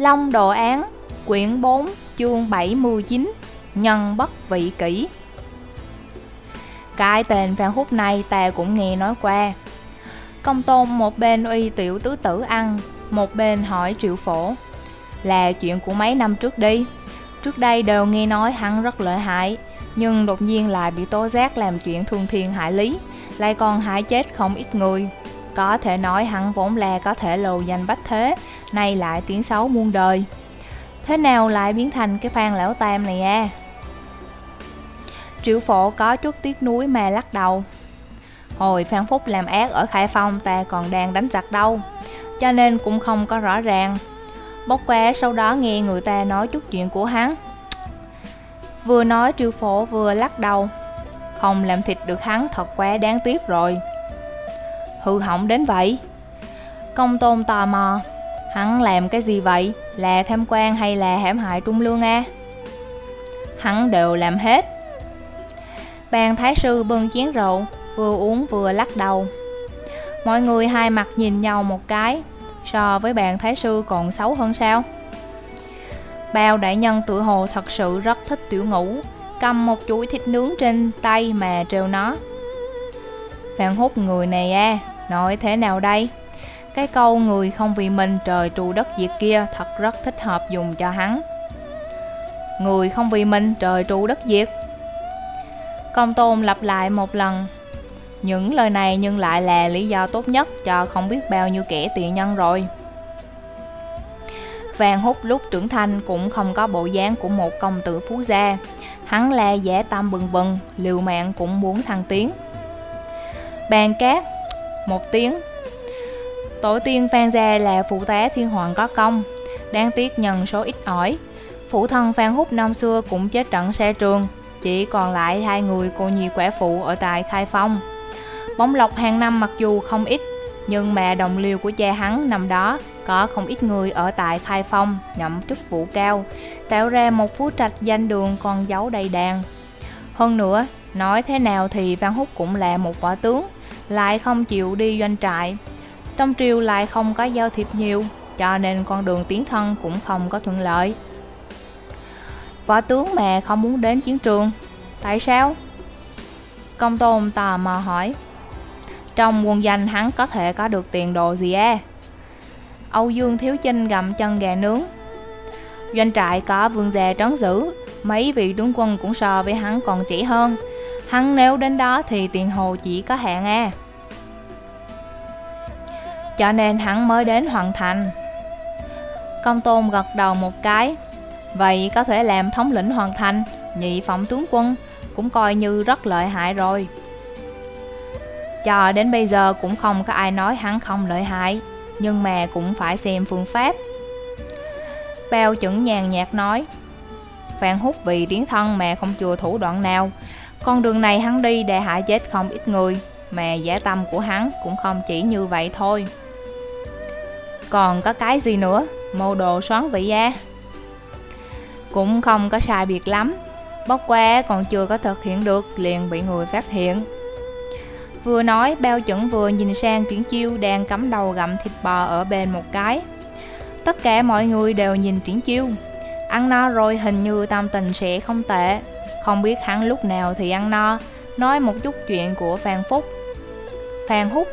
Long Đồ Án, quyển 4, chương 79, Nhân Bất Vị Kỷ. Cái tên Phan Húc này ta cũng nghe nói qua. Công Tôn một bên uy Tiểu Tứ Tử ăn, một bên hỏi Triệu Phổ là chuyện của mấy năm trước đi. Trước đây đều nghe nói hắn rất lợi hại, nhưng đột nhiên lại bị tố giác làm chuyện thương thiên hại lý, lại còn hại chết không ít người. Có thể nói hắn vốn là có thể lầu danh bách thế, nay lại tiếng xấu muôn đời. Thế nào lại biến thành cái Phan Lão Tam này à? Triệu Phổ có chút tiếc nuối mà lắc đầu. Hồi Phan Phúc làm ác ở Khai Phong ta còn đang đánh giặc đâu, cho nên cũng không có rõ ràng. Bốc qua sau đó nghe người ta nói chút chuyện của hắn. Vừa nói Triệu Phổ vừa lắc đầu. Không làm thịt được hắn thật quá đáng tiếc rồi. Hư hỏng đến vậy? Công Tôn tò mò. Hắn làm cái gì vậy? Là tham quan hay là hãm hại Trung Lương a? Hắn đều làm hết. Bàn thái sư bưng chén rượu, vừa uống vừa lắc đầu. Mọi người hai mặt nhìn nhau một cái. So với bàn thái sư còn xấu hơn sao? Bao đại nhân tự hồ thật sự rất thích Tiểu Ngũ, cầm một chuỗi thịt nướng trên tay mà trêu nó. Phan Húc người này à, nói thế nào đây? Cái câu người không vì mình trời tru đất diệt kia thật rất thích hợp dùng cho hắn. Người không vì mình trời tru đất diệt. Công Tôn lặp lại một lần. Những lời này nhưng lại là lý do tốt nhất cho không biết bao nhiêu kẻ tiện nhân rồi. Phan Húc lúc trưởng thành cũng không có bộ dáng của một công tử phú gia. Hắn là dã tâm bừng bừng, liều mạng cũng muốn thăng tiến. Bàn cát một tiếng. Tổ tiên Phan gia là phụ tá thiên hoàng có công, đáng tiếc nhân số ít ỏi. Phụ thân Phan Húc năm xưa cũng chết trận xe trường, chỉ còn lại hai người cô nhi quả phụ ở tại Khai Phong. Bổng lộc hàng năm mặc dù không ít, nhưng mà đồng liêu của cha hắn năm đó có không ít người ở tại Khai Phong nhậm chức vụ cao, tạo ra một phú trạch danh đường con dấu đầy đàn. Hơn nữa, nói thế nào thì Phan Húc cũng là một võ tướng, lại không chịu đi doanh trại. Trong triều lại không có giao thiệp nhiều, cho nên con đường tiến thân cũng không có thuận lợi. Võ tướng mà không muốn đến chiến trường, tại sao? Công Tôn tò mò hỏi. Trong quân danh hắn có thể có được tiền đồ gì à? Âu Dương Thiếu Chinh gặm chân gà nướng. Doanh trại có vương gia trấn giữ, mấy vị tướng quân cũng so với hắn còn trẻ hơn. Hắn nếu đến đó thì tiền hồ chỉ có hạn à. Cho nên hắn mới đến Hoàng Thành. Công Tôn gật đầu một cái. Vậy có thể làm thống lĩnh Hoàng Thành, nhị phẩm tướng quân, cũng coi như rất lợi hại rồi. Cho đến bây giờ cũng không có ai nói hắn không lợi hại, nhưng mà cũng phải xem phương pháp. Bao Chẩn nhàn nhạt nói. Phan Húc vì tiến thân mà không chừa thủ đoạn nào. Con đường này hắn đi để hại chết không ít người, mà dã tâm của hắn cũng không chỉ như vậy thôi. Còn có cái gì nữa? Mưu đồ xoán vị gia? Cũng không có sai biệt lắm, bốc qua còn chưa có thực hiện được liền bị người phát hiện. Vừa nói Bao Chẩn vừa nhìn sang Triển Chiêu đang cắm đầu gặm thịt bò ở bên một cái. Tất cả mọi người đều nhìn Triển Chiêu. Ăn no rồi hình như tâm tình sẽ không tệ. Không biết hắn lúc nào thì ăn no, nói một chút chuyện của Phan Húc.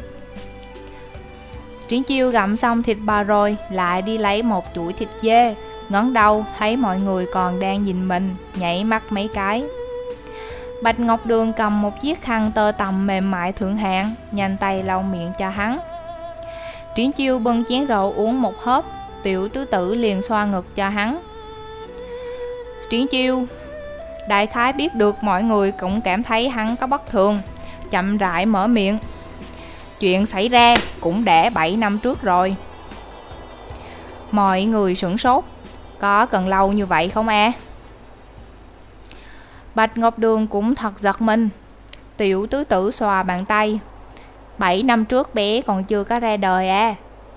Triển Chiêu gặm xong thịt bò rồi lại đi lấy một chuỗi thịt dê, ngẩng đầu thấy mọi người còn đang nhìn mình, nhảy mắt mấy cái. Bạch Ngọc Đường cầm một chiếc khăn tơ tằm mềm mại thượng hạng, nhanh tay lau miệng cho hắn. Triển Chiêu bưng chén rượu uống một hớp, Tiểu Tứ Tử liền xoa ngực cho hắn. Triển Chiêu, đại khái biết được mọi người cũng cảm thấy hắn có bất thường, chậm rãi mở miệng. Chuyện xảy ra cũng đã 7 năm trước rồi. Mọi người sửng sốt. Có cần lâu như vậy không à? Bạch Ngọc Đường cũng thật giật mình. Tiểu Tứ Tử xòa bàn tay. 7 năm trước bé còn chưa có ra đời à?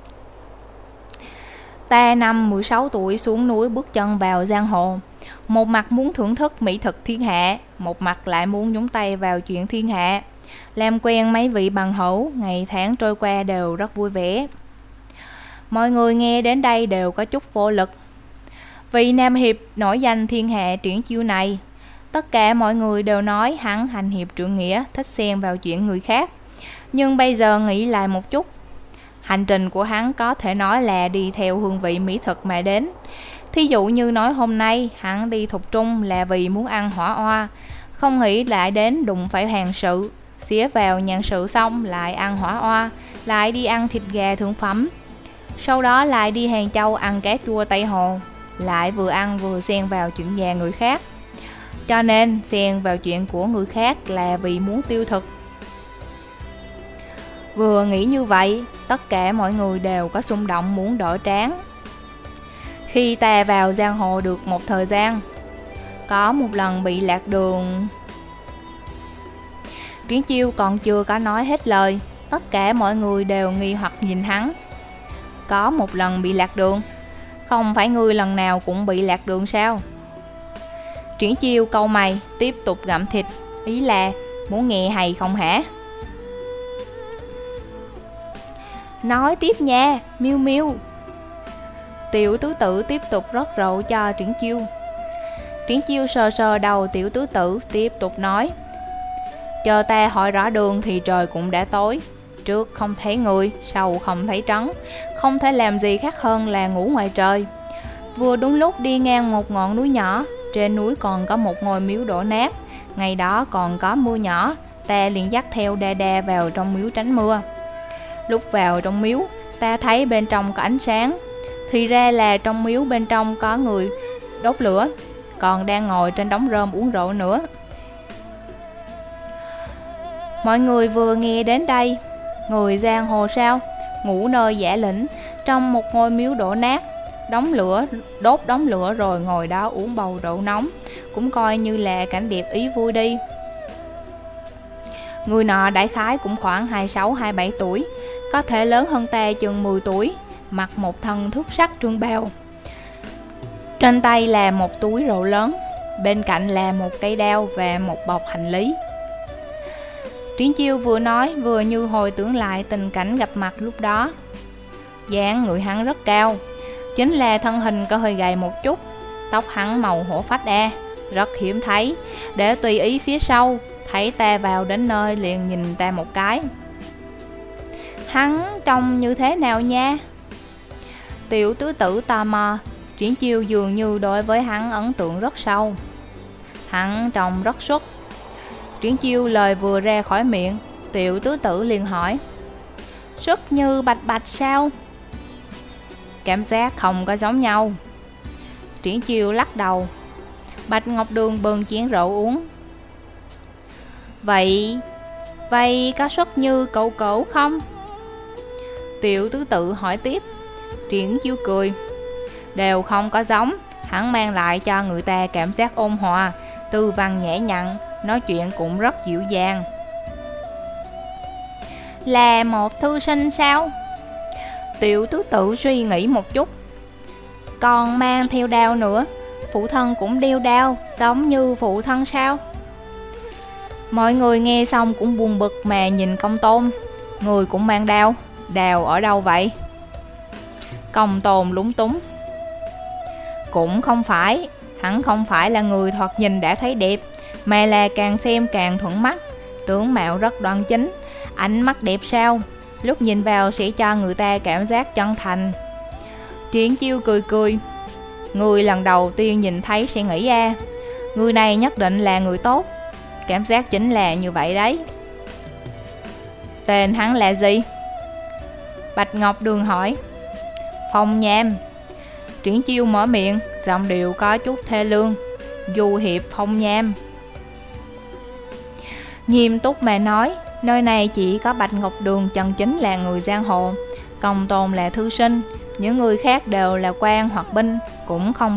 Ta năm 16 tuổi xuống núi bước chân vào giang hồ. Một mặt muốn thưởng thức mỹ thực thiên hạ, một mặt lại muốn nhúng tay vào chuyện thiên hạ. Làm quen mấy vị bằng hữu, ngày tháng trôi qua đều rất vui vẻ. Mọi người nghe đến đây đều có chút vô lực. Vị nam hiệp nổi danh thiên hạ Triển Chiêu này, tất cả mọi người đều nói hắn hành hiệp trượng nghĩa, thích xen vào chuyện người khác. Nhưng bây giờ nghĩ lại một chút, hành trình của hắn có thể nói là đi theo hương vị mỹ thực mà đến. Thí dụ như nói hôm nay hắn đi Thục Trung là vì muốn ăn hỏa oa, không nghĩ lại đến đụng phải hàng sự, xía vào nhàn sự xong lại ăn hỏa oa, lại đi ăn thịt gà thượng phẩm, sau đó lại đi Hàng Châu ăn cá chua Tây Hồ, lại vừa ăn vừa xen vào chuyện nhà người khác. Cho nên xen vào chuyện của người khác là vì muốn tiêu thực. Vừa nghĩ như vậy, tất cả mọi người đều có xung động muốn đổi tráng. Khi ta vào giang hồ được một thời gian, có một lần bị lạc đường. Triển Chiêu còn chưa có nói hết lời, tất cả mọi người đều nghi hoặc nhìn hắn. Có một lần bị lạc đường? Không phải ngươi lần nào cũng bị lạc đường sao? Triển Chiêu cau mày, tiếp tục gặm thịt, ý là muốn nghe hay không hả? Nói tiếp nha, Miêu Miêu. Tiểu tứ tử tiếp tục rót rượu cho Triển Chiêu. Triển Chiêu sờ sờ đầu tiểu tứ tử, tiếp tục nói. Chờ ta hỏi rõ đường thì trời cũng đã tối. Trước không thấy người, sau không thấy trắng, không thể làm gì khác hơn là ngủ ngoài trời. Vừa đúng lúc đi ngang một ngọn núi nhỏ, trên núi còn có một ngôi miếu đổ nát. Ngày đó còn có mưa nhỏ, ta liền dắt theo đa đa vào trong miếu tránh mưa. Lúc vào trong miếu, ta thấy bên trong có ánh sáng. Thì ra là trong miếu bên trong có người đốt lửa, còn đang ngồi trên đống rơm uống rượu nữa. Mọi người vừa nghe đến đây, người giang hồ sao, ngủ nơi giả lĩnh, trong một ngôi miếu đổ nát, đốt đống lửa rồi ngồi đó uống bầu rượu nóng, cũng coi như là cảnh đẹp ý vui đi. Người nọ đại khái cũng khoảng 26-27 tuổi, có thể lớn hơn ta chừng 10 tuổi, mặc một thân thước sắc trương bào. Trên tay là một túi rượu lớn, bên cạnh là một cây đao và một bọc hành lý. Triển Chiêu vừa nói vừa như hồi tưởng lại tình cảnh gặp mặt lúc đó. Dáng người hắn rất cao, chính là thân hình có hơi gầy một chút. Tóc hắn màu hổ phách rất hiếm thấy, để tùy ý phía sau. Thấy ta vào đến nơi liền nhìn ta một cái. Hắn trông như thế nào nha? Tiểu tứ tử tò mò. Triển Chiêu dường như đối với hắn ấn tượng rất sâu. Hắn trông rất xuất. Triển Chiêu lời vừa ra khỏi miệng, tiểu tứ tử liền hỏi. Xuất như Bạch Bạch sao? Cảm giác không có giống nhau. Triển Chiêu lắc đầu. Bạch Ngọc Đường bưng chén rượu uống. Vậy có xuất như cậu cậu không? Tiểu tứ tự hỏi tiếp. Triển Chiêu cười. Đều không có giống. Hắn mang lại cho người ta cảm giác ôn hòa, tư văn nhẹ nhặn, nói chuyện cũng rất dịu dàng. Là một thư sinh sao? Tiểu tứ tự suy nghĩ một chút. Còn mang theo đao nữa. Phụ thân cũng đeo đao, giống như phụ thân sao? Mọi người nghe xong cũng buồn bực mà nhìn Công Tôn. Người cũng mang đao. Đao ở đâu vậy? Công Tôn lúng túng. Cũng không phải. Hắn không phải là người thoạt nhìn đã thấy đẹp, mà là càng xem càng thuận mắt. Tướng mạo rất đoan chính, ánh mắt đẹp sao, lúc nhìn vào sẽ cho người ta cảm giác chân thành. Triển Chiêu cười cười. Người lần đầu tiên nhìn thấy sẽ nghĩ người này nhất định là người tốt. Cảm giác chính là như vậy đấy. Tên hắn là gì? Bạch Ngọc Đường hỏi. Phong Nham. Triển Chiêu mở miệng, giọng điệu có chút thê lương. Du hiệp Phong Nham. Nghiêm túc mà nói, nơi này chỉ có Bạch Ngọc Đường chân chính là người giang hồ, Công Tôn là thư sinh, những người khác đều là quan hoặc binh, cũng không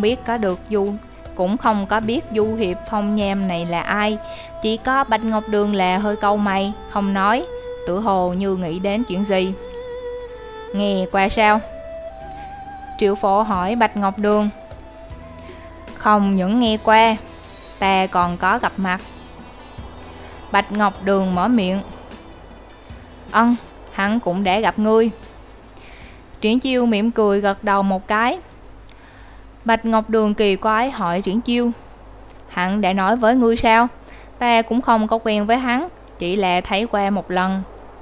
có biết du hiệp Phong Nham này là ai. Chỉ có Bạch Ngọc Đường là hơi cau mày, không nói, tựa hồ như nghĩ đến chuyện gì. Nghe qua sao? Triệu Phổ hỏi Bạch Ngọc Đường. Không những nghe qua, ta còn có gặp mặt. Bạch Ngọc Đường mở miệng. Hắn cũng đã gặp ngươi. Triển Chiêu mỉm cười gật đầu một cái. Bạch Ngọc Đường kỳ quái hỏi Triển Chiêu: hắn đã nói với ngươi sao? Ta cũng không có quen với hắn, chỉ là thấy qua một lần.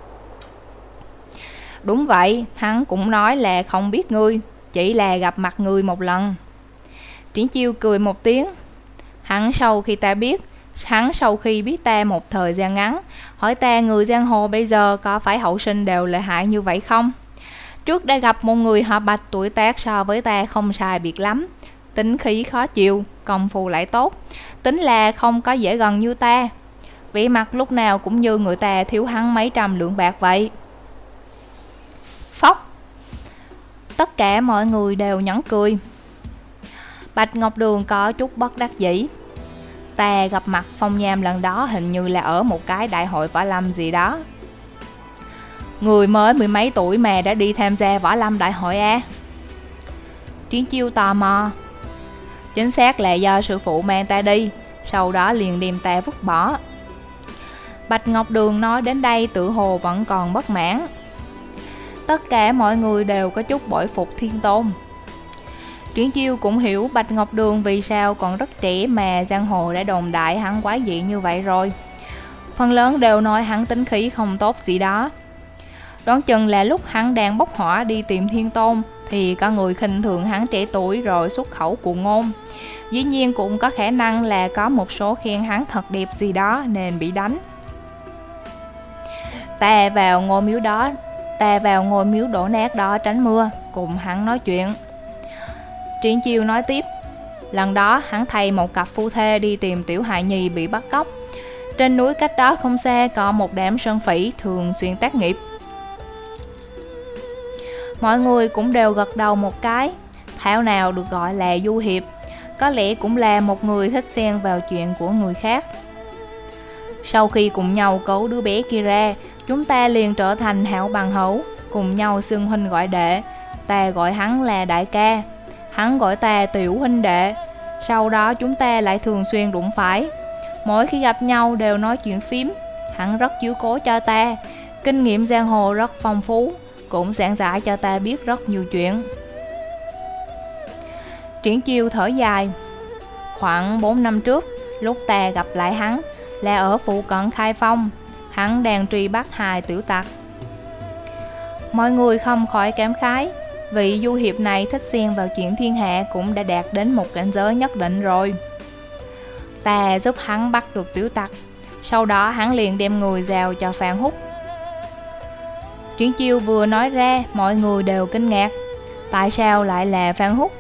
Đúng vậy, hắn cũng nói là không biết ngươi, chỉ là gặp mặt ngươi một lần. Triển Chiêu cười một tiếng. Hắn sau khi biết ta một thời gian ngắn, hỏi ta người giang hồ bây giờ có phải hậu sinh đều lợi hại như vậy không? Trước đã gặp một người họ Bạch tuổi tác so với ta không sai biệt lắm, tính khí khó chịu, công phu lại tốt, tính là không có dễ gần như ta. Vẻ mặt lúc nào cũng như người ta thiếu hắn mấy trăm lượng bạc vậy. Phóc. Tất cả mọi người đều nhẫn cười. Bạch Ngọc Đường có chút bất đắc dĩ. Ta gặp mặt Phong Nham lần đó hình như là ở một cái đại hội võ lâm gì đó. Người mới mười mấy tuổi mà đã đi tham gia võ lâm đại hội à? Triển Chiêu tò mò. Chính xác là do sư phụ mang ta đi, sau đó liền đem ta vứt bỏ. Bạch Ngọc Đường nói đến đây tự hồ vẫn còn bất mãn. Tất cả mọi người đều có chút bội phục Thiên Tôn. Triển Chiêu cũng hiểu Bạch Ngọc Đường vì sao còn rất trẻ mà giang hồ đã đồn đại hắn quái dị như vậy rồi. Phần lớn đều nói hắn tính khí không tốt gì đó. Đoán chừng là lúc hắn đang bốc hỏa đi tìm Thiên Tôn thì có người khinh thường hắn trẻ tuổi rồi xuất khẩu cuồng ngôn. Dĩ nhiên cũng có khả năng là có một số khen hắn thật đẹp gì đó nên bị đánh. Ta vào ngôi miếu đổ nát đó tránh mưa, cùng hắn nói chuyện. Triển Chiêu nói tiếp. Lần đó hắn thay một cặp phu thê đi tìm tiểu hài nhi bị bắt cóc. Trên núi cách đó không xa có một đám sơn phỉ thường xuyên tác nghiệp. Mọi người cũng đều gật đầu một cái. Thảo nào được gọi là du hiệp, có lẽ cũng là một người thích xen vào chuyện của người khác. Sau khi cùng nhau cứu đứa bé kia ra, chúng ta liền trở thành hảo bằng hữu, cùng nhau xưng huynh gọi đệ. Ta gọi hắn là đại ca, hắn gọi ta tiểu huynh đệ. Sau đó chúng ta lại thường xuyên đụng phải. Mỗi khi gặp nhau đều nói chuyện phím. Hắn rất chiếu cố cho ta, kinh nghiệm giang hồ rất phong phú, cũng giảng giải cho ta biết rất nhiều chuyện. Triển Chiêu thở dài. Khoảng 4 năm trước, lúc ta gặp lại hắn là ở phụ cận Khai Phong. Hắn đang truy bắt 2 tiểu tặc. Mọi người không khỏi cảm khái. Vị du hiệp này thích xen vào chuyện thiên hạ cũng đã đạt đến một cảnh giới nhất định rồi. Ta giúp hắn bắt được tiểu tặc, sau đó hắn liền đem người giao cho Phan Húc. Triển Chiêu vừa nói ra, mọi người đều kinh ngạc. Tại sao lại là Phan Húc?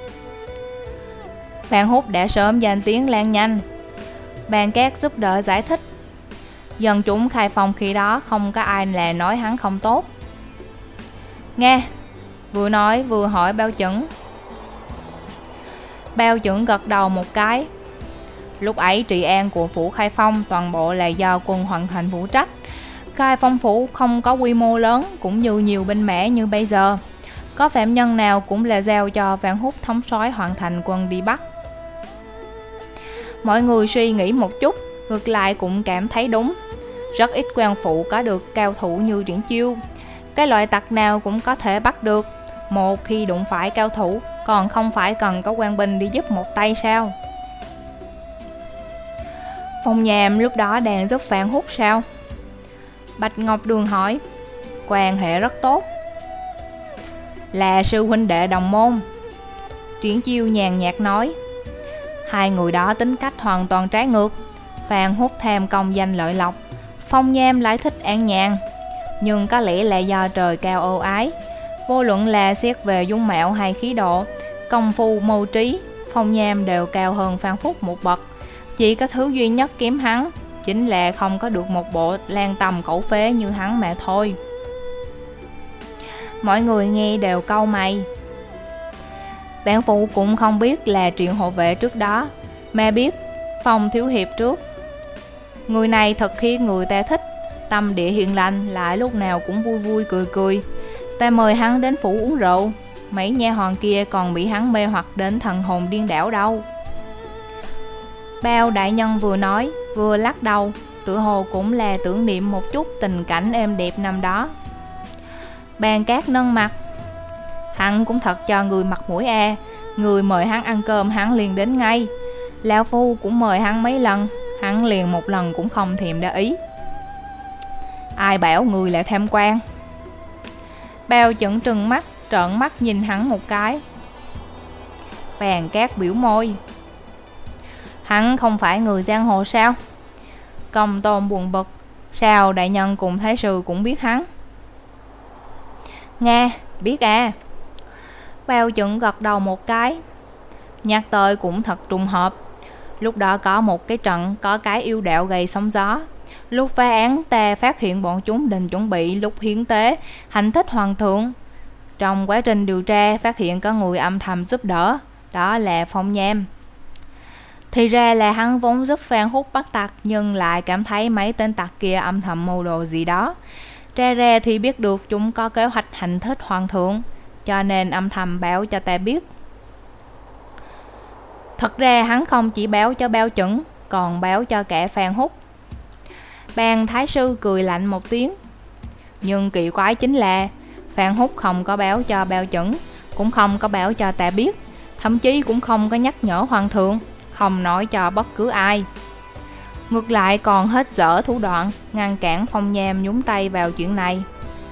Phan Húc đã sớm danh tiếng lan nhanh. Bàn Cát giúp đỡ giải thích. Dân chúng Khai Phong khi đó không có ai là nói hắn không tốt. Nghe, vừa nói vừa hỏi Bao Chẩn. Bao Chẩn gật đầu một cái. Lúc ấy trị an của phủ Khai Phong toàn bộ là do quân Hoàng Thành phụ trách. Khai Phong phủ không có quy mô lớn cũng như nhiều binh mã như bây giờ. Có phạm nhân nào cũng là giao cho Phan Húc thống soái Hoàng Thành quân đi bắt. Mọi người suy nghĩ một chút, ngược lại cũng cảm thấy đúng. Rất ít quan phụ có được cao thủ như Triển Chiêu. Cái loại tặc nào cũng có thể bắt được. Một khi đụng phải cao thủ, còn không phải cần có quan binh đi giúp một tay sao? Phong Nham lúc đó đang giúp Phan Húc sao? Bạch Ngọc Đường hỏi. Quan hệ rất tốt, là sư huynh đệ đồng môn. Triển Chiêu nhàn nhạt nói. Hai người đó tính cách hoàn toàn trái ngược. Phan Húc tham công danh lợi lộc, Phong Nham lại thích an nhàn. Nhưng có lẽ là do trời cao ưu ái. Vô luận là xét về dung mạo hay khí độ, công phu mưu trí, Phong Nham đều cao hơn Phan Húc một bậc. Chỉ có thứ duy nhất kém hắn chính là không có được một bộ lan tầm cẩu phế như hắn mà thôi. Mọi người nghe đều cau mày. Bản phụ cũng không biết là chuyện hộ vệ trước đó, mà biết Phong thiếu hiệp trước. Người này thật khiến người ta thích, tâm địa hiền lành, lại lúc nào cũng vui vui cười cười. Ta mời hắn đến phủ uống rượu, mấy nha hoàn kia còn bị hắn mê hoặc đến thần hồn điên đảo đâu. Bao đại nhân vừa nói vừa lắc đầu, tự hồ cũng là tưởng niệm một chút tình cảnh êm đẹp năm đó. Bàn Cát nâng mặt. Hắn cũng thật cho người mặt mũi à. Người mời hắn ăn cơm hắn liền đến ngay. Lão phu cũng mời hắn mấy lần, hắn liền một lần cũng không thèm để ý. Ai bảo người lại tham quan? Bao Chuẩn trợn mắt nhìn hắn một cái. Bàn Cát biểu môi. Hắn không phải người giang hồ sao? Công Tôn buồn bực. Sao đại nhân cùng thái sư cũng biết hắn? Nghe, biết à. Bao Chuẩn gật đầu một cái. Nhắc tới cũng thật trùng hợp. Lúc đó có một cái trận có cái yêu đạo gây sóng gió. Lúc phá án ta phát hiện bọn chúng định chuẩn bị lúc hiến tế hành thích hoàng thượng. Trong quá trình điều tra phát hiện có người âm thầm giúp đỡ. Đó là Phong Nham. Thì ra là hắn vốn giúp Phan Húc bắt tặc, nhưng lại cảm thấy mấy tên tặc kia âm thầm mưu đồ gì đó. Tra ra thì biết được chúng có kế hoạch hành thích hoàng thượng, cho nên âm thầm báo cho ta biết. Thật ra hắn không chỉ báo cho Bao Chuẩn, còn báo cho cả Phan Húc. Ban thái sư cười lạnh một tiếng. Nhưng kỳ quái chính là Phan Húc không có báo cho Bao Chuẩn, cũng không có báo cho ta biết, thậm chí cũng không có nhắc nhở hoàng thượng, không nói cho bất cứ ai. Ngược lại còn hết dở thủ đoạn ngăn cản Phong Nham nhúng tay vào chuyện này.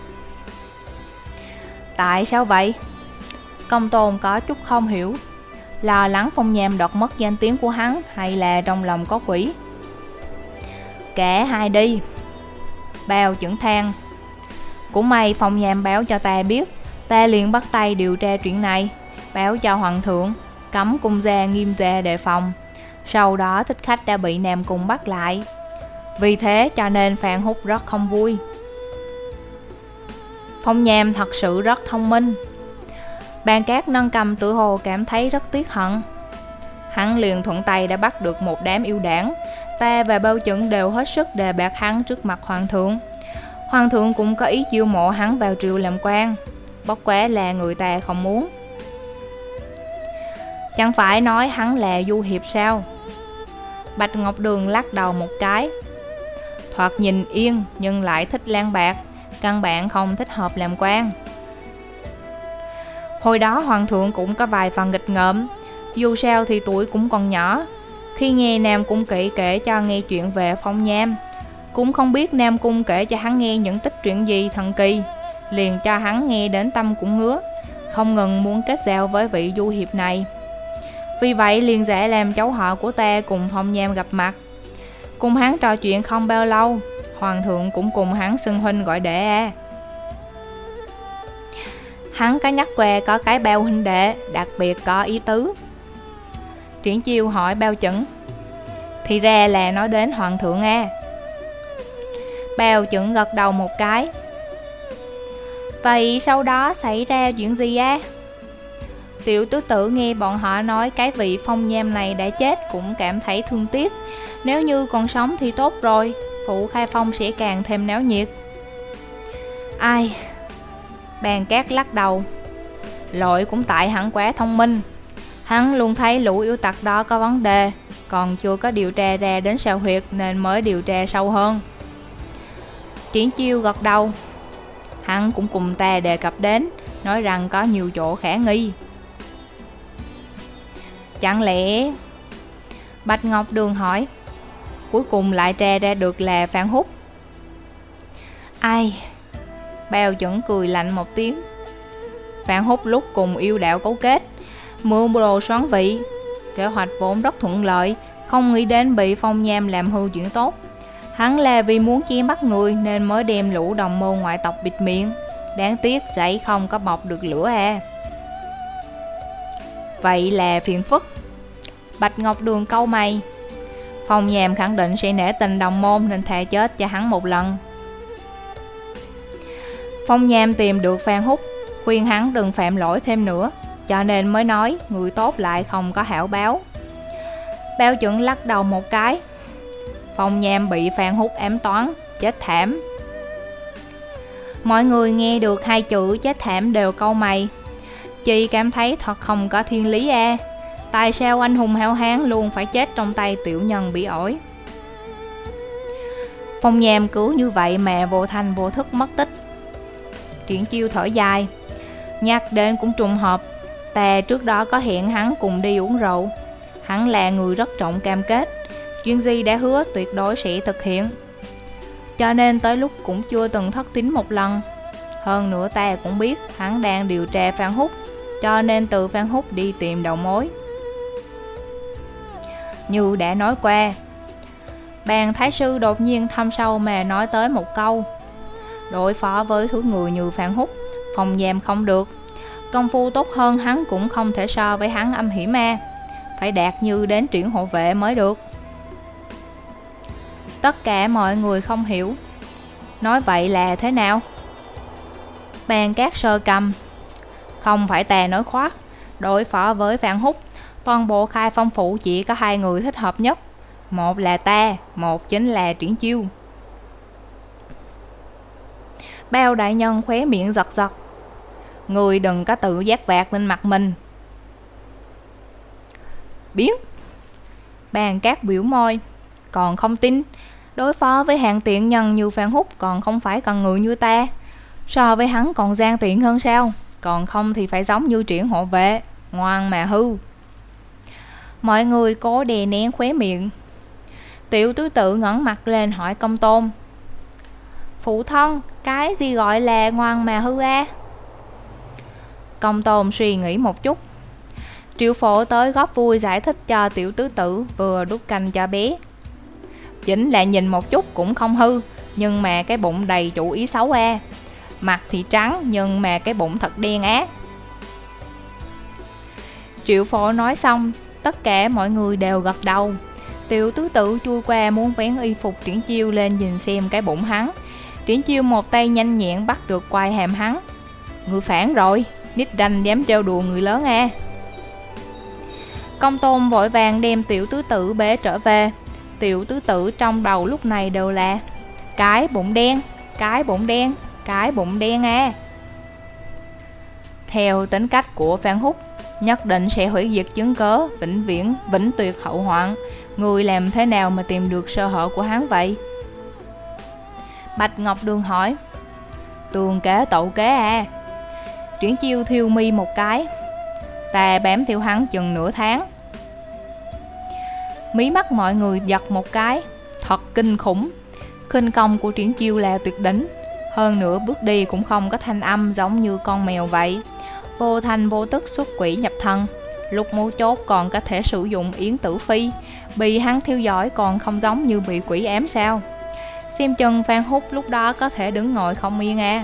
Tại sao vậy? Công Tôn có chút không hiểu. Lo lắng Phong Nham đoạt mất danh tiếng của hắn, hay là trong lòng có quỷ? Cả hai đi. Bao Chuẩn than. Cũng may Phong Nham báo cho ta biết, ta liền bắt tay điều tra chuyện này, báo cho hoàng thượng, cấm cung gia nghiêm gia đề phòng. Sau đó thích khách đã bị Nam Cung bắt lại. Vì thế cho nên Phan Húc rất không vui. Phong Nham thật sự rất thông minh. Ban Cát nâng cầm tự hồ cảm thấy rất tiếc hận. Hắn liền thuận tay đã bắt được một đám yêu đảng. Ta và Bao Chuẩn đều hết sức đề bạt hắn trước mặt hoàng thượng. Hoàng thượng cũng có ý chiêu mộ hắn vào triều làm quan, bất quá là người ta không muốn. Chẳng phải nói hắn là du hiệp sao? Bạch Ngọc Đường lắc đầu một cái. Thoạt nhìn yên nhưng lại thích lang bạc, căn bản không thích hợp làm quan. Hồi đó hoàng thượng cũng có vài phần nghịch ngợm, dù sao thì tuổi cũng còn nhỏ. Khi nghe Nam Cung Kỵ kể cho nghe chuyện về Phong Nham, cũng không biết Nam Cung kể cho hắn nghe những tích truyện gì thần kỳ, liền cho hắn nghe đến tâm cũng ngứa, không ngừng muốn kết giao với vị du hiệp này. Vì vậy liền dễ làm cháu họ của ta cùng Phong Nham gặp mặt. Cùng hắn trò chuyện không bao lâu, hoàng thượng cũng cùng hắn xưng huynh gọi đệ à. Hắn có nhắc qua có cái Bao huynh đệ đặc biệt có ý tứ. Triển Chiêu hỏi Bao Chuẩn. Thì ra là nói đến hoàng thượng à. Bao Chuẩn gật đầu một cái. Vậy sau đó xảy ra chuyện gì á? Tiểu tứ tử nghe bọn họ nói cái vị Phong Nham này đã chết cũng cảm thấy thương tiếc. Nếu như còn sống thì tốt rồi, phủ Khai Phong sẽ càng thêm náo nhiệt. Ai? Bàn Cát lắc đầu. Lỗi cũng tại hắn quá thông minh. Hắn luôn thấy lũ yêu tặc đó có vấn đề, còn chưa có điều tra ra đến sao huyệt nên mới điều tra sâu hơn. Triển Chiêu gật đầu. Hắn cũng cùng ta đề cập đến, nói rằng có nhiều chỗ khả nghi. Chẳng lẽ... Bạch Ngọc Đường hỏi. Cuối cùng lại tra ra được là Phan Húc. Ai? Bao Chuẩn cười lạnh một tiếng. Phan Húc lúc cùng yêu đạo cấu kết, mưu đồ xoán vị, kế hoạch vốn rất thuận lợi, không nghĩ đến bị Phong Nham làm hư chuyện tốt. Hắn là vì muốn chia mắt người nên mới đem lũ đồng môn ngoại tộc bịt miệng. Đáng tiếc giấy không có bọc được lửa à. Vậy là phiền phức. Bạch Ngọc Đường cau mày. Phong Nham khẳng định sẽ nể tình đồng môn nên thà chết cho hắn một lần. Phong Nham tìm được Phan Húc, khuyên hắn đừng phạm lỗi thêm nữa, cho nên mới nói người tốt lại không có hảo báo. Bao Chuẩn lắc đầu một cái. Phong Nham bị Phan Húc ám toán, chết thảm. Mọi người nghe được hai chữ chết thảm đều cau mày. Chị cảm thấy thật không có thiên lý à. Tại sao anh hùng hảo hán luôn phải chết trong tay tiểu nhân bị ổi? Phong Nham cứ như vậy mà vô thanh vô thức mất tích. Triển Chiêu thở dài. Nhắc đến cũng trùng hợp, ta trước đó có hẹn hắn cùng đi uống rượu. Hắn là người rất trọng cam kết, chuyện gì đã hứa tuyệt đối sẽ thực hiện. Cho nên tới lúc cũng chưa từng thất tín một lần. Hơn nữa ta cũng biết hắn đang điều tra Phan Húc, cho nên từ Phan Húc đi tìm đầu mối. Như đã nói qua, bàn thái sư đột nhiên thâm sâu mà nói tới một câu: đối phó với thứ người như Phan Húc, Phong Nham không được. Công phu tốt hơn hắn cũng không thể so với hắn âm hiểm ma, phải đạt như đến triển hộ vệ mới được. Tất cả mọi người không hiểu. Nói vậy là thế nào? Bàn Cát sơ cầm. Không phải ta nói khoác. Đối phó với Phan Húc, toàn bộ Khai Phong phủ chỉ có 2 người thích hợp nhất. Một là ta, một chính là Triển Chiêu. Bao đại nhân khóe miệng giật giật. Người đừng có tự giác vạt lên mặt mình. Biến. Bàn Cát biểu môi. Còn không tin, đối phó với hạng tiện nhân như Phan Húc còn không phải cần người như ta. So với hắn còn gian tiện hơn sao? Còn không thì phải giống như Triển hộ vệ, ngoan mà hư. Mọi người cố đè nén khóe miệng. Tiểu tứ tự ngẩng mặt lên hỏi Công Tôn: phụ thân, cái gì gọi là ngoan mà hư a? Công Tôn suy nghĩ một chút. Triệu Phổ tới góp vui giải thích cho tiểu tứ tự vừa đút canh cho bé. Chính là nhìn một chút cũng không hư, nhưng mà cái bụng đầy chủ ý xấu a. Mặt thì trắng nhưng mà cái bụng thật đen á. Triệu Phổ nói xong, tất cả mọi người đều gật đầu. Tiểu tứ tự chui qua muốn vén y phục Triển Chiêu lên nhìn xem cái bụng hắn. Triển Chiêu một tay nhanh nhẹn bắt được quai hàm hắn. Người phản rồi, nít ranh dám trêu đùa người lớn à. Công Tôn vội vàng đem tiểu tứ tự bế trở về. Tiểu tứ tự trong đầu lúc này đều là: cái bụng đen, cái bụng đen, cái bụng đen à. Theo tính cách của Phan Húc, nhất định sẽ hủy diệt chứng cớ, vĩnh tuyệt hậu hoạn. Người làm thế nào mà tìm được sơ hở của hắn vậy? Bạch Ngọc Đường hỏi. Tường kế tậu kế à. Triển Chiêu thiêu mi một cái. Ta bám theo hắn chừng nửa tháng. Mí mắt mọi người giật một cái. Thật kinh khủng. Khinh công của Triển Chiêu là tuyệt đỉnh. Hơn nữa bước đi cũng không có thanh âm giống như con mèo vậy. Vô thanh vô tức xuất quỷ nhập thần. Lúc mấu chốt còn có thể sử dụng yến tử phi. Bị hắn theo dõi còn không giống như bị quỷ ám sao? Xem chừng Phan Húc lúc đó có thể đứng ngồi không yên à.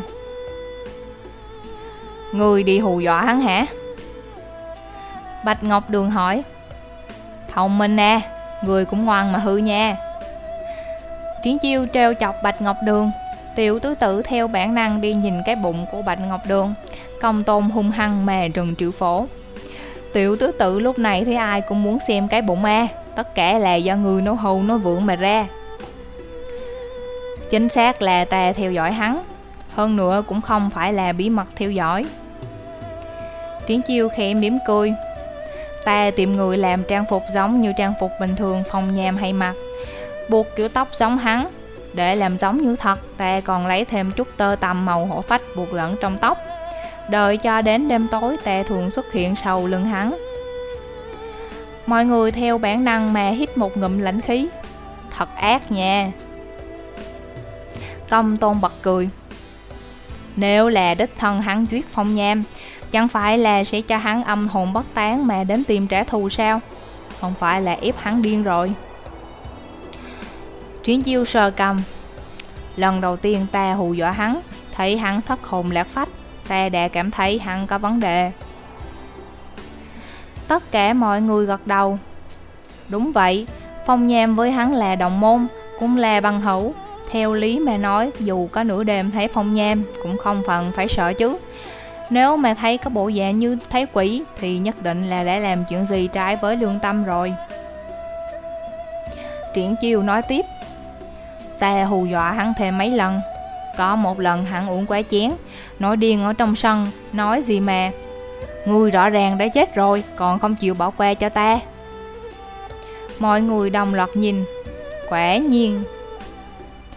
Người đi hù dọa hắn hả? Bạch Ngọc Đường hỏi. Thông minh à, người cũng ngoan mà hư nha. Triển Chiêu trêu chọc Bạch Ngọc Đường. Tiểu tứ tự theo bản năng đi nhìn cái bụng của Bạch Ngọc Đường. Công Tôn hung hăng mà trừng Triệu Phổ. Tiểu tứ tự lúc này thấy ai cũng muốn xem cái bụng à. Tất cả là do người nói hù nói vượng mà ra. Chính xác là ta theo dõi hắn. Hơn nữa cũng không phải là bí mật theo dõi. Triển Chiêu khẽ mỉm cười. Ta tìm người làm trang phục giống như trang phục bình thường Phong Nham hay mặc, buộc kiểu tóc giống hắn. Để làm giống như thật, ta còn lấy thêm chút tơ tằm màu hổ phách buộc lẫn trong tóc. Đợi cho đến đêm tối ta thường xuất hiện sau lưng hắn. Mọi người theo bản năng mà hít một ngụm lãnh khí. Thật ác nha. Công Tôn bật cười. Nếu là đích thân hắn giết Phong Nham, chẳng phải là sẽ cho hắn âm hồn bất tán mà đến tìm trả thù sao? Không phải là ép hắn điên rồi. Triển Chiêu sờ cầm. Lần đầu tiên ta hù dọa hắn, thấy hắn thất hồn lạc phách, ta đã cảm thấy hắn có vấn đề. Tất cả mọi người gật đầu. Đúng vậy, Phong Nham với hắn là đồng môn, cũng là bằng hữu. Theo lý mà nói, dù có nửa đêm thấy Phong Nham cũng không phần phải sợ chứ. Nếu mà thấy có bộ dạng như thấy quỷ thì nhất định là đã làm chuyện gì trái với lương tâm rồi. Triển Chiêu nói tiếp. Ta hù dọa hắn thêm mấy lần. Có một lần hắn uống quá chén, nổi điên ở trong sân, nói gì mà: ngươi rõ ràng đã chết rồi, còn không chịu bỏ qua cho ta. Mọi người đồng loạt nhìn. Quả nhiên.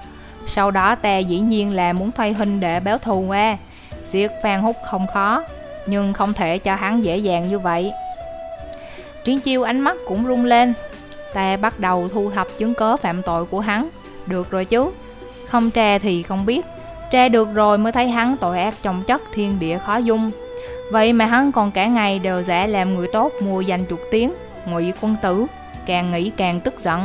Sau đó ta dĩ nhiên là muốn thuê huynh để báo thù à. Giết Phan Húc không khó, nhưng không thể cho hắn dễ dàng như vậy. Triển Chiêu ánh mắt cũng rung lên. Ta bắt đầu thu thập chứng cớ phạm tội của hắn. Được rồi chứ, không tra thì không biết, tra được rồi mới thấy hắn tội ác chồng chất, thiên địa khó dung. Vậy mà hắn còn cả ngày đều giả làm người tốt, mua danh chuộc tiếng, ngụy quân tử. Càng nghĩ càng tức giận.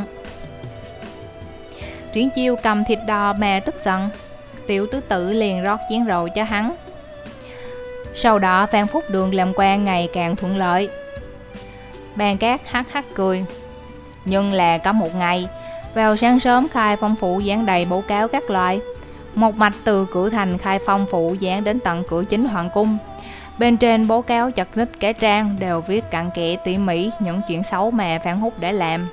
Triển Chiêu cầm thịt đò mà tức giận. Tiểu tứ tử liền rót chén rượu cho hắn. Sau đó Phan Phúc Đường làm quan ngày càng thuận lợi. Ban Cát hắc hắc cười. Nhưng là có một ngày, vào sáng sớm Khai Phong phủ dán đầy báo cáo các loại, một mạch từ cửa thành Khai Phong phủ dán đến tận cửa chính hoàng cung. Bên trên báo cáo chật ních cả trang, đều viết cặn kẽ tỉ mỉ những chuyện xấu mà Phan Húc đã làm.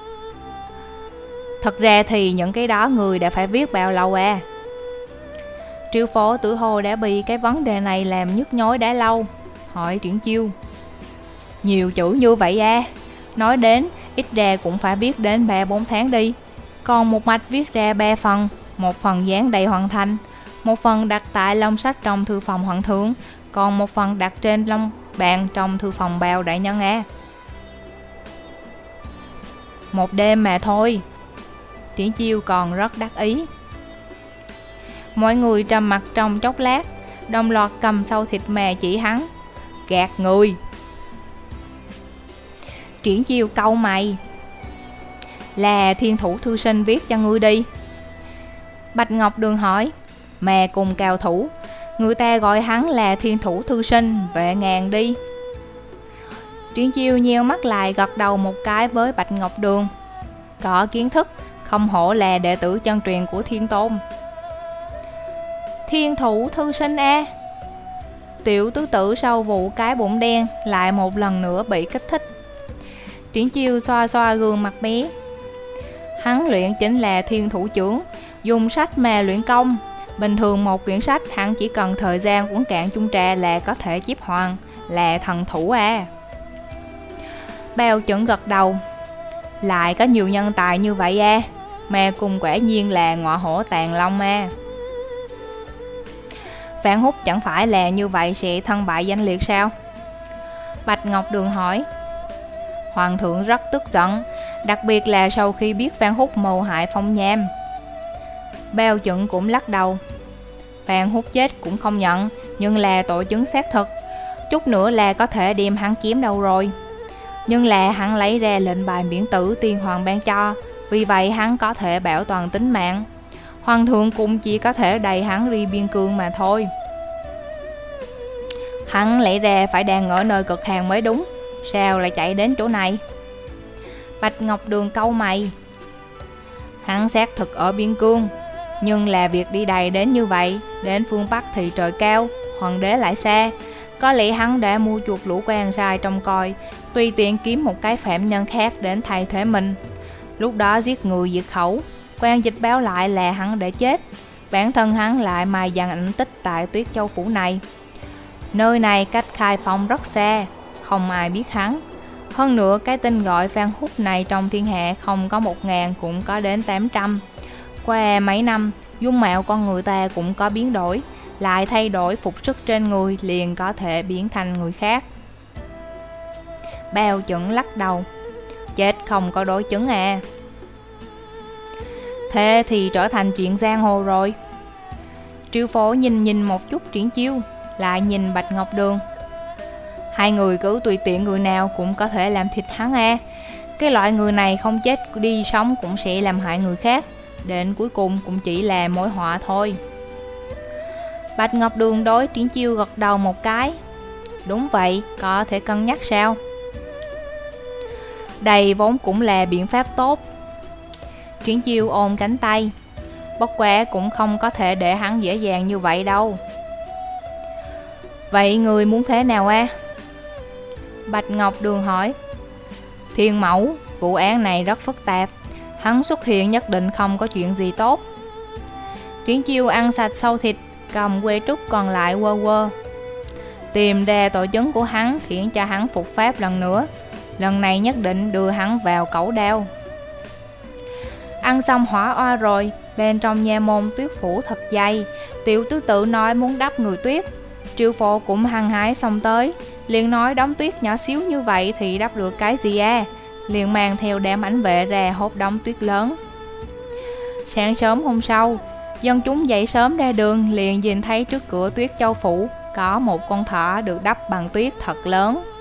Thật ra thì những cái đó người đã phải viết bao lâu à? Triệu Phổ tự hồ đã bị cái vấn đề này làm nhức nhối đã lâu, hỏi Triển Chiêu. Nhiều chữ như vậy à? Nói đến ít ra cũng phải viết đến 3-4 tháng đi. Còn một mạch viết ra 3 phần, một phần dán đầy hoàn thành, một phần đặt tại lông sách trong thư phòng hoàng thượng, còn một phần đặt trên lông bàn trong thư phòng bào đại nhân à. Một đêm mà thôi. Triển Chiêu còn rất đắc ý. Mọi người trầm mặt trong chốc lát, đồng loạt cầm sâu thịt mà chỉ hắn. Gạt người. Triển Chiêu cau mày. Là Thiên Thủ thư sinh viết cho ngươi đi. Bạch Ngọc Đường hỏi. Mà cùng cao thủ, người ta gọi hắn là Thiên Thủ thư sinh, Vệ Ngàn đi. Triển Chiêu nheo mắt lại gật đầu một cái với Bạch Ngọc Đường. Có kiến thức, không hổ là đệ tử chân truyền của Thiên Tôn. Thiên Thủ thư sinh a. Tiểu tứ tử sau vụ cái bụng đen lại một lần nữa bị kích thích. Triển Chiêu xoa xoa gương mặt bé. Hắn luyện chính là Thiên Thủ trưởng, dùng sách mà luyện công. Bình thường một quyển sách hắn chỉ cần thời gian uống cạn chung trà là có thể chiếp hoàn, là thần thủ à. Bao Chuẩn gật đầu. Lại có nhiều nhân tài như vậy à, mà cùng quả nhiên là ngọa hổ tàng long à. Phan Húc chẳng phải là như vậy sẽ thân bại danh liệt sao? Bạch Ngọc Đường hỏi. Hoàng thượng rất tức giận, đặc biệt là sau khi biết Phan Húc mưu hại Phong Nham. Bao Chuẩn cũng lắc đầu. Phan Húc chết cũng không nhận, nhưng là tội chứng xác thực, chút nữa là có thể đem hắn kiếm đâu rồi. Nhưng là hắn lấy ra lệnh bài miễn tử tiên hoàng ban cho, vì vậy hắn có thể bảo toàn tính mạng. Hoàng thượng cũng chỉ có thể đẩy hắn đi biên cương mà thôi. Hắn lẽ ra phải đang ở nơi cực hàn mới đúng, sao lại chạy đến chỗ này? Bạch Ngọc Đường cau mày. Hắn xác thực ở biên cương, nhưng là việc đi đầy đến như vậy, đến phương Bắc thì trời cao, hoàng đế lại xa. Có lẽ hắn đã mua chuộc lũ quan sai trông coi, tùy tiện kiếm một cái phạm nhân khác đến thay thế mình. Lúc đó giết người diệt khẩu, quan dịch báo lại là hắn đã chết. Bản thân hắn lại mai dàn ảnh tích tại Tuyết Châu phủ này. Nơi này cách Khai Phong rất xa, không ai biết hắn. Hơn nữa cái tên gọi Phan Húc này trong thiên hạ không có 1000 cũng có đến 800. Qua mấy năm, dung mạo con người ta cũng có biến đổi, lại thay đổi phục sức trên người liền có thể biến thành người khác. Bao Chuẩn lắc đầu. Chết không có đối chứng à. Thế thì trở thành chuyện giang hồ rồi. Triệu Phổ nhìn một chút Triển Chiêu, lại nhìn Bạch Ngọc Đường. Hai người cứ tùy tiện người nào cũng có thể làm thịt hắn à. Cái loại người này không chết đi sống cũng sẽ làm hại người khác, đến cuối cùng cũng chỉ là mối họa thôi. Bạch Ngọc Đường đối Triển Chiêu gật đầu một cái. Đúng vậy, có thể cân nhắc sao? Đây vốn cũng là biện pháp tốt. Triển Chiêu ôm cánh tay. Bất quá cũng không có thể để hắn dễ dàng như vậy đâu. Vậy người muốn thế nào à? Bạch Ngọc Đường hỏi. Thiên mẫu, vụ án này rất phức tạp, hắn xuất hiện nhất định không có chuyện gì tốt. Triển Chiêu ăn sạch sâu thịt, cầm que trúc còn lại quơ quơ. Tìm ra tội chứng của hắn, khiến cho hắn phục pháp lần nữa. Lần này nhất định đưa hắn vào cẩu đao. Ăn xong hỏa oa rồi, bên trong nha môn Tuyết phủ thật dày. Tiểu tứ tự nói muốn đắp người tuyết. Triệu Phổ cũng hăng hái xông tới, liền nói đống tuyết nhỏ xíu như vậy thì đắp được cái gì à? Liền mang theo đám ảnh vệ ra hốt đống tuyết lớn. Sáng sớm hôm sau, dân chúng dậy sớm ra đường liền nhìn thấy trước cửa Tuyết Châu phủ có một con thỏ được đắp bằng tuyết thật lớn.